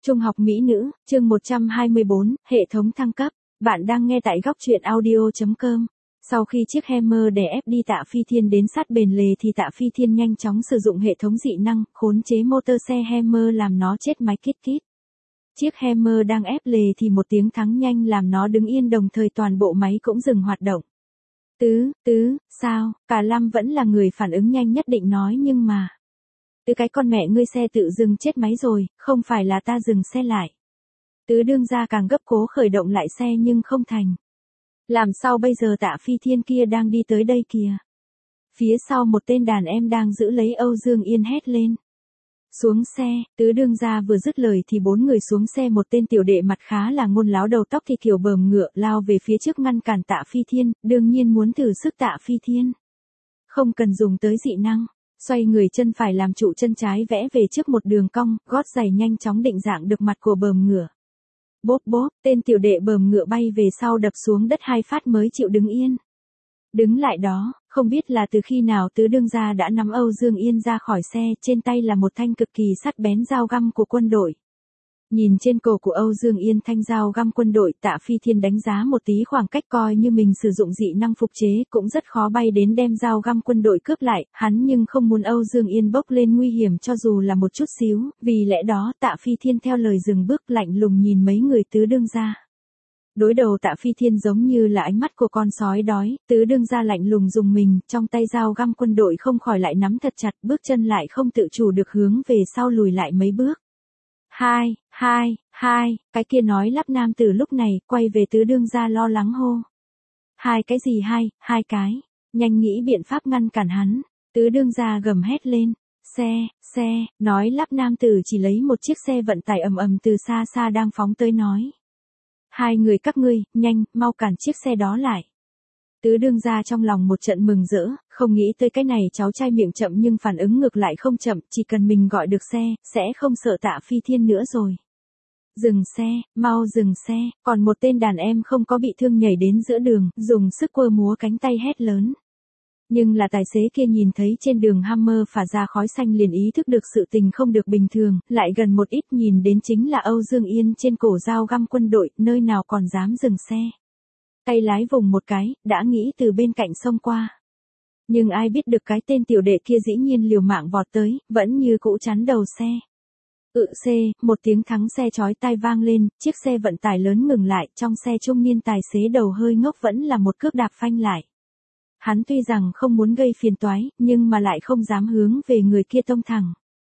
Trung học mỹ nữ, chương 124, hệ thống thăng cấp. Bạn đang nghe tại góc truyện audio.com. Sau khi chiếc Hammer đè ép đi Tạ Phi Thiên đến sát bền lề thì Tạ Phi Thiên nhanh chóng sử dụng hệ thống dị năng, khống chế motor xe Hammer làm nó chết máy kít kít. Chiếc Hammer đang ép lề thì một tiếng thắng nhanh làm nó đứng yên, đồng thời toàn bộ máy cũng dừng hoạt động. Sao, cả Lâm vẫn là người phản ứng nhanh nhất định nói, nhưng mà... cái con mẹ ngươi, xe tự dừng chết máy rồi, không phải là ta dừng xe lại. Tứ đương gia càng gấp cố khởi động lại xe nhưng không thành. Làm sao bây giờ, Tạ Phi Thiên kia đang đi tới đây kìa. Phía sau một tên đàn em đang giữ lấy Âu Dương Yên hét lên. Xuống xe, tứ đương gia vừa dứt lời thì bốn người xuống xe, một tên tiểu đệ mặt khá là ngôn láo, đầu tóc thì kiểu bờm ngựa, lao về phía trước ngăn cản Tạ Phi Thiên, đương nhiên muốn thử sức Tạ Phi Thiên. Không cần dùng tới dị năng. Xoay người chân phải làm trụ, chân trái vẽ về trước một đường cong, gót giày nhanh chóng định dạng được mặt của bờm ngựa. Bốp bốp, tên tiểu đệ bờm ngựa bay về sau đập xuống đất 2 phát mới chịu đứng yên. Đứng lại đó, không biết là từ khi nào tứ đương gia đã nắm Âu Dương Yên ra khỏi xe, trên tay là một thanh cực kỳ sắc bén dao găm của quân đội. Nhìn trên cổ của Âu Dương Yên thanh dao găm quân đội, Tạ Phi Thiên đánh giá một tí khoảng cách, coi như mình sử dụng dị năng phục chế cũng rất khó bay đến đem dao găm quân đội cướp lại, hắn nhưng không muốn Âu Dương Yên bốc lên nguy hiểm cho dù là một chút xíu, vì lẽ đó Tạ Phi Thiên theo lời dừng bước, lạnh lùng nhìn mấy người tứ đương gia. Đối đầu Tạ Phi Thiên giống như là ánh mắt của con sói đói, tứ đương gia lạnh lùng dùng mình, trong tay dao găm quân đội không khỏi lại nắm thật chặt, bước chân lại không tự chủ được hướng về sau lùi lại mấy bước. Hai, cái kia nói lắp nam tử lúc này, quay về tứ đương gia lo lắng hô. Hai cái gì hai cái, nhanh nghĩ biện pháp ngăn cản hắn, tứ đương gia gầm hét lên. Xe, nói lắp nam tử chỉ lấy một chiếc xe vận tải ầm từ xa xa đang phóng tới nói. Hai người các ngươi, nhanh, mau cản chiếc xe đó lại. Tứ đương gia trong lòng một trận mừng rỡ, không nghĩ tới cái này cháu trai miệng chậm nhưng phản ứng ngược lại không chậm, chỉ cần mình gọi được xe, sẽ không sợ Tạ Phi Thiên nữa rồi. Dừng xe, mau dừng xe, còn một tên đàn em không có bị thương nhảy đến giữa đường, dùng sức quơ múa cánh tay hét lớn. Nhưng là tài xế kia nhìn thấy trên đường Hammer phả ra khói xanh liền ý thức được sự tình không được bình thường, lại gần một ít nhìn đến chính là Âu Dương Yên trên cổ dao găm quân đội, nơi nào còn dám dừng xe. Tay lái vùng một cái, đã nghĩ từ bên cạnh xông qua. Nhưng ai biết được cái tên tiểu đệ kia dĩ nhiên liều mạng vọt tới, vẫn như cũ chắn đầu xe. Một tiếng thắng xe chói tai vang lên, chiếc xe vận tải lớn ngừng lại, trong xe trung niên tài xế đầu hơi ngốc vẫn là một cước đạp phanh lại. Hắn tuy rằng không muốn gây phiền toái, nhưng mà lại không dám hướng về người kia tông thẳng.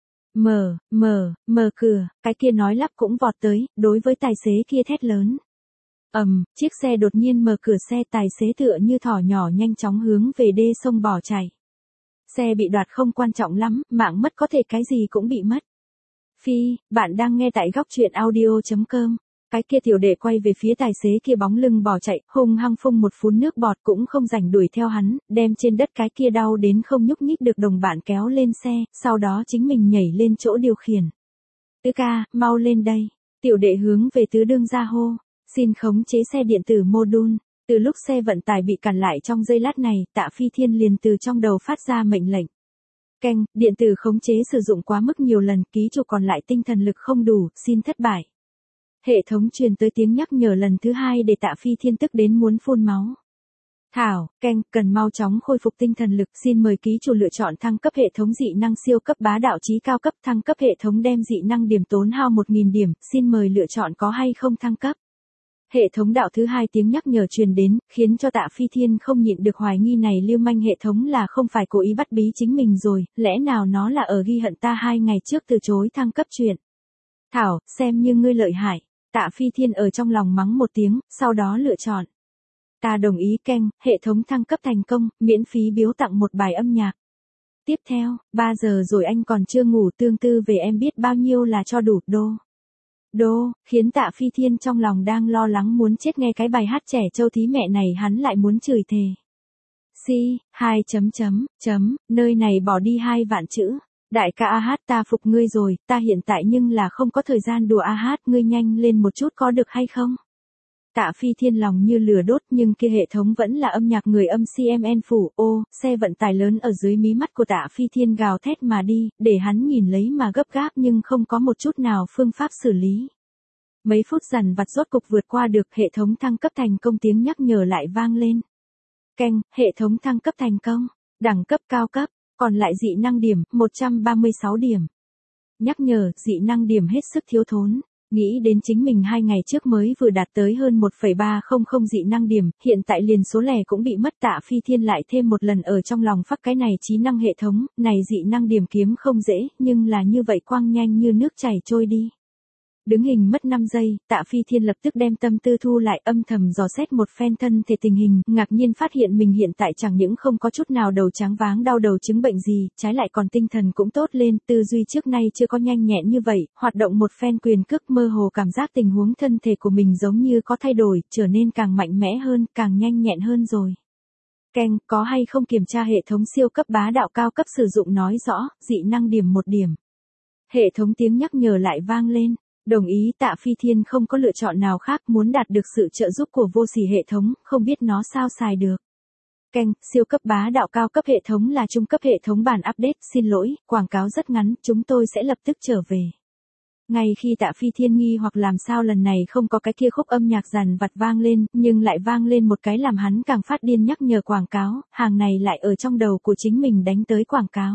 Mở cửa, cái kia nói lắp cũng vọt tới, đối với tài xế kia thét lớn. Chiếc xe đột nhiên mở cửa xe, tài xế tựa như thỏ nhỏ nhanh chóng hướng về đê sông bỏ chạy. Xe bị đoạt không quan trọng lắm, mạng mất có thể cái gì cũng bị mất. Bạn đang nghe tại góc truyện audio.com. Cái kia tiểu đệ quay về phía tài xế kia bóng lưng bỏ chạy, hung hăng phun một phún nước bọt, cũng không rảnh đuổi theo hắn, đem trên đất cái kia đau đến không nhúc nhích được đồng bạn kéo lên xe, sau đó chính mình nhảy lên chỗ điều khiển. Tứ ca, mau lên đây. Tiểu đệ hướng về tứ đương gia hô. Xin khống chế xe điện tử module. Từ lúc xe vận tải bị cản lại trong giây lát này, Tạ Phi Thiên liền từ trong đầu phát ra mệnh lệnh. Điện tử khống chế sử dụng quá mức nhiều lần, ký chủ còn lại tinh thần lực không đủ, xin thất bại. Hệ thống truyền tới tiếng nhắc nhở lần thứ 2 để Tạ Phi Thiên tức đến muốn phun máu. Thảo, cần mau chóng khôi phục tinh thần lực, xin mời ký chủ lựa chọn thăng cấp hệ thống dị năng siêu cấp bá đạo chí cao cấp, thăng cấp hệ thống đem dị năng điểm tốn hao 1000 điểm, xin mời lựa chọn có hay không thăng cấp. Hệ thống đạo thứ 2 tiếng nhắc nhở truyền đến, khiến cho Tạ Phi Thiên không nhịn được hoài nghi này lưu manh hệ thống là không phải cố ý bắt bí chính mình rồi, lẽ nào nó là ở ghi hận ta 2 ngày trước từ chối thăng cấp chuyện. Thảo, xem như ngươi lợi hại. Tạ Phi Thiên ở trong lòng mắng một tiếng, sau đó lựa chọn. Ta đồng ý. Hệ thống thăng cấp thành công, miễn phí biếu tặng một bài âm nhạc. Tiếp theo, 3 giờ rồi anh còn chưa ngủ, tương tư về em biết bao nhiêu là cho đủ đô, khiến Tạ Phi Thiên trong lòng đang lo lắng muốn chết nghe cái bài hát trẻ trâu thí mẹ này hắn lại muốn chửi thề. Nơi này bỏ đi 2 vạn chữ. Đại ca AH ta phục ngươi rồi, ta hiện tại nhưng là không có thời gian đùa AH, ngươi nhanh lên một chút có được hay không? Tạ Phi Thiên lòng như lửa đốt nhưng kia hệ thống vẫn là âm nhạc người âm CMN phủ. Ô, xe vận tải lớn ở dưới mí mắt của Tạ Phi Thiên gào thét mà đi, để hắn nhìn lấy mà gấp gáp nhưng không có một chút nào phương pháp xử lý. Mấy phút dằn vặt rốt cục vượt qua được, hệ thống thăng cấp thành công, tiếng nhắc nhở lại vang lên. Keng, hệ thống thăng cấp thành công, đẳng cấp cao cấp, còn lại dị năng điểm, 136 điểm. Nhắc nhở, dị năng điểm hết sức thiếu thốn. Nghĩ đến chính mình 2 ngày trước mới vừa đạt tới hơn 1,300 dị năng điểm, hiện tại liền số lẻ cũng bị mất. Tạ Phi Thiên lại thêm một lần ở trong lòng phát cái này trí năng hệ thống, này dị năng điểm kiếm không dễ, nhưng là như vậy quang nhanh như nước chảy trôi đi. Đứng hình mất 5 giây, Tạ Phi Thiên lập tức đem tâm tư thu lại, âm thầm dò xét một phen thân thể tình hình, ngạc nhiên phát hiện mình hiện tại chẳng những không có chút nào đầu tráng váng đau đầu chứng bệnh gì, trái lại còn tinh thần cũng tốt lên, tư duy trước nay chưa có nhanh nhẹn như vậy, hoạt động một phen quyền cước mơ hồ cảm giác tình huống thân thể của mình giống như có thay đổi, trở nên càng mạnh mẽ hơn, càng nhanh nhẹn hơn rồi. Keng, có hay không kiểm tra hệ thống siêu cấp bá đạo cao cấp sử dụng nói rõ, dị năng điểm 1 điểm. Hệ thống tiếng nhắc nhở lại vang lên. Đồng ý. Tạ Phi Thiên không có lựa chọn nào khác, muốn đạt được sự trợ giúp của vô sỉ hệ thống, không biết nó sao xài được. Keng, siêu cấp bá đạo cao cấp hệ thống là trung cấp hệ thống bản update, xin lỗi, quảng cáo rất ngắn, chúng tôi sẽ lập tức trở về. Ngay khi Tạ Phi Thiên nghi hoặc làm sao lần này không có cái kia khúc âm nhạc dằn vặt vang lên, nhưng lại vang lên một cái làm hắn càng phát điên nhắc nhở quảng cáo, hàng này lại ở trong đầu của chính mình đánh tới quảng cáo.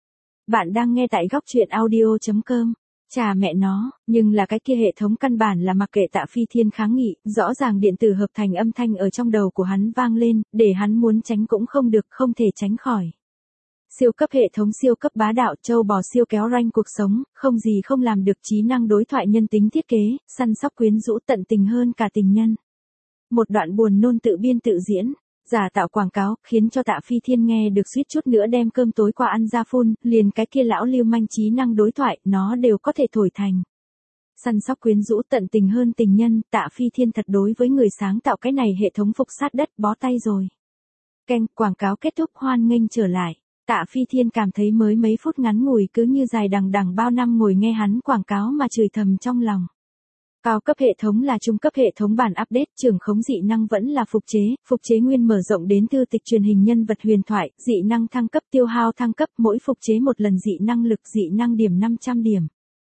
Bạn đang nghe tại góc truyện audio.com. Chà mẹ nó, nhưng là cái kia hệ thống căn bản là mặc kệ Tạ Phi Thiên kháng nghị, rõ ràng điện tử hợp thành âm thanh ở trong đầu của hắn vang lên, để hắn muốn tránh cũng không được, không thể tránh khỏi. Siêu cấp hệ thống siêu cấp bá đạo, châu bò siêu kéo rank cuộc sống, không gì không làm được, trí năng đối thoại nhân tính thiết kế, săn sóc quyến rũ tận tình hơn cả tình nhân. Một đoạn buồn nôn tự biên tự diễn. Giả tạo quảng cáo, khiến cho Tạ Phi Thiên nghe được suýt chút nữa đem cơm tối qua ăn ra phun, liền cái kia lão lưu manh trí năng đối thoại, nó đều có thể thổi thành. Săn sóc quyến rũ tận tình hơn tình nhân, Tạ Phi Thiên thật đối với người sáng tạo cái này hệ thống phục sát đất bó tay rồi. Keng, quảng cáo kết thúc, hoan nghênh trở lại. Tạ Phi Thiên cảm thấy mới mấy phút ngắn ngủi cứ như dài đằng đằng bao năm ngồi nghe hắn quảng cáo mà chửi thầm trong lòng. Cao cấp hệ thống là trung cấp hệ thống bản update, trưởng khống dị năng vẫn là phục chế nguyên mở rộng đến thư tịch truyền hình nhân vật huyền thoại, dị năng thăng cấp tiêu hao thăng cấp, mỗi phục chế một lần dị năng lực dị năng điểm 500 điểm.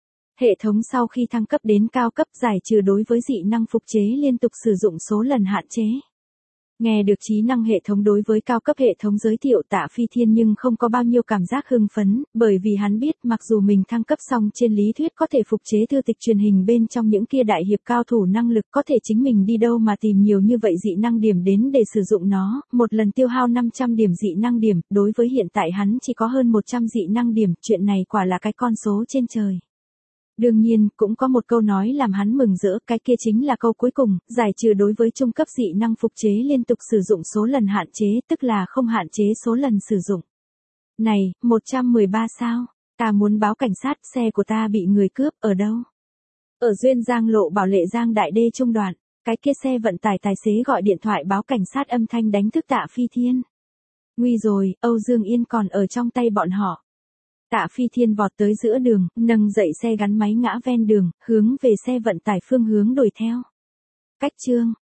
Hệ thống sau khi thăng cấp đến cao cấp giải trừ đối với dị năng phục chế liên tục sử dụng số lần hạn chế. Nghe được trí năng hệ thống đối với cao cấp hệ thống giới thiệu, Tạ Phi Thiên nhưng không có bao nhiêu cảm giác hưng phấn, bởi vì hắn biết mặc dù mình thăng cấp xong trên lý thuyết có thể phục chế thư tịch truyền hình bên trong những kia đại hiệp cao thủ năng lực, có thể chính mình đi đâu mà tìm nhiều như vậy dị năng điểm đến để sử dụng nó, một lần tiêu hao 500 điểm dị năng điểm, đối với hiện tại hắn chỉ có hơn 100 dị năng điểm, chuyện này quả là cái con số trên trời. Đương nhiên, cũng có một câu nói làm hắn mừng rỡ, cái kia chính là câu cuối cùng, giải trừ đối với trung cấp dị năng phục chế liên tục sử dụng số lần hạn chế, tức là không hạn chế số lần sử dụng. Này, 113 sao? Ta muốn báo cảnh sát, xe của ta bị người cướp, ở đâu? Ở Duyên Giang lộ Bảo Lệ Giang Đại Đê trung đoạn, cái kia xe vận tải tài xế gọi điện thoại báo cảnh sát, âm thanh đánh thức Tạ Phi Thiên. Nguy rồi, Âu Dương Yên còn ở trong tay bọn họ. Tạ Phi Thiên vọt tới giữa đường, nâng dậy xe gắn máy ngã ven đường, hướng về xe vận tải phương hướng đuổi theo. Cách chương